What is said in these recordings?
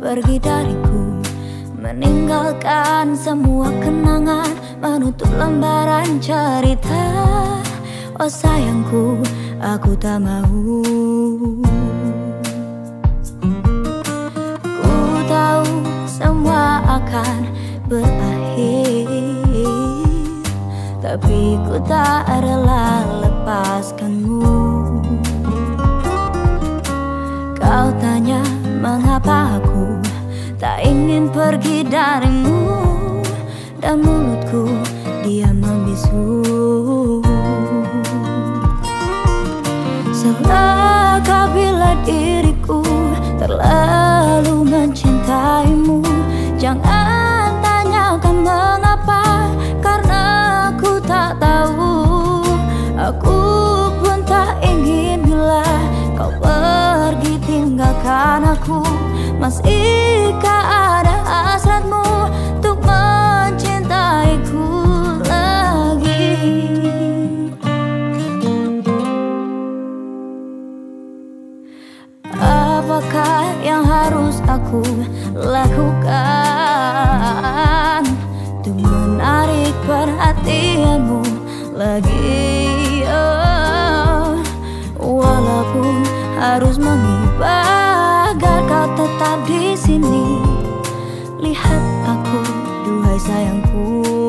pergi dariku, meninggalkan semua kenangan, menutup lembaran cerita. Oh sayangku, aku tak mau. Ku tahu semua akan berakhir, tapi ku tak rela lepaskanmu. Kau tanya mengapa aku tak ingin pergi darimu, dan mulutku diam membisu. Salahkah bila diriku terlalu mencintaimu? Jangan tanyakan mengapa, karena aku tak tahu. Aku pun tak ingin bila kau pergi tinggalkan aku. Masihkah ada hasratmu untuk mencintaiku lagi? Apakah yang harus aku lakukan untuk menarik perhatianmu lagi? Oh, walaupun harus mengibar agar kau tetap di sini. Lihat aku, duhai sayangku.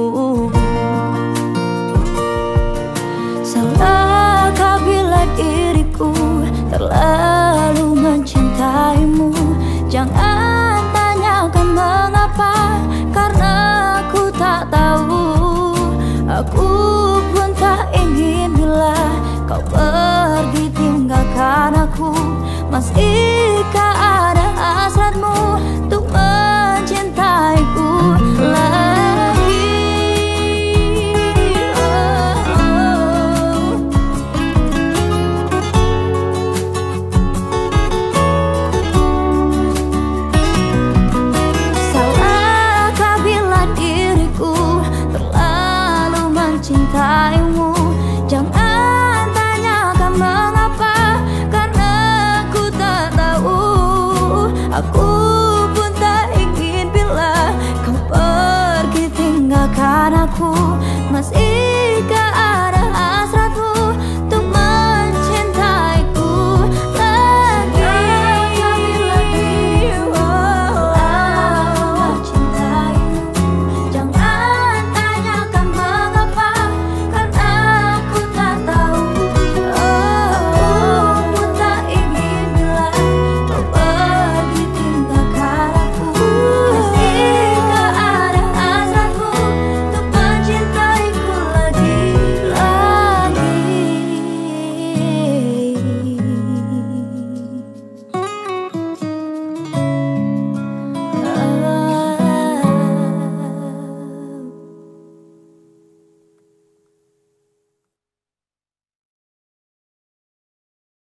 Salahkah bila diriku terlalu mencintaimu? Jangan tanyakan mengapa, karena aku tak tahu. Aku pun tak ingin bila kau pergi tinggalkan aku. Masihkah ada hasratmu untuk mencintaiku lagi? Salahkah bila diriku terlalu mencintaimu? Jangan tanyakan mengapa, karena aku tak tahu. Aku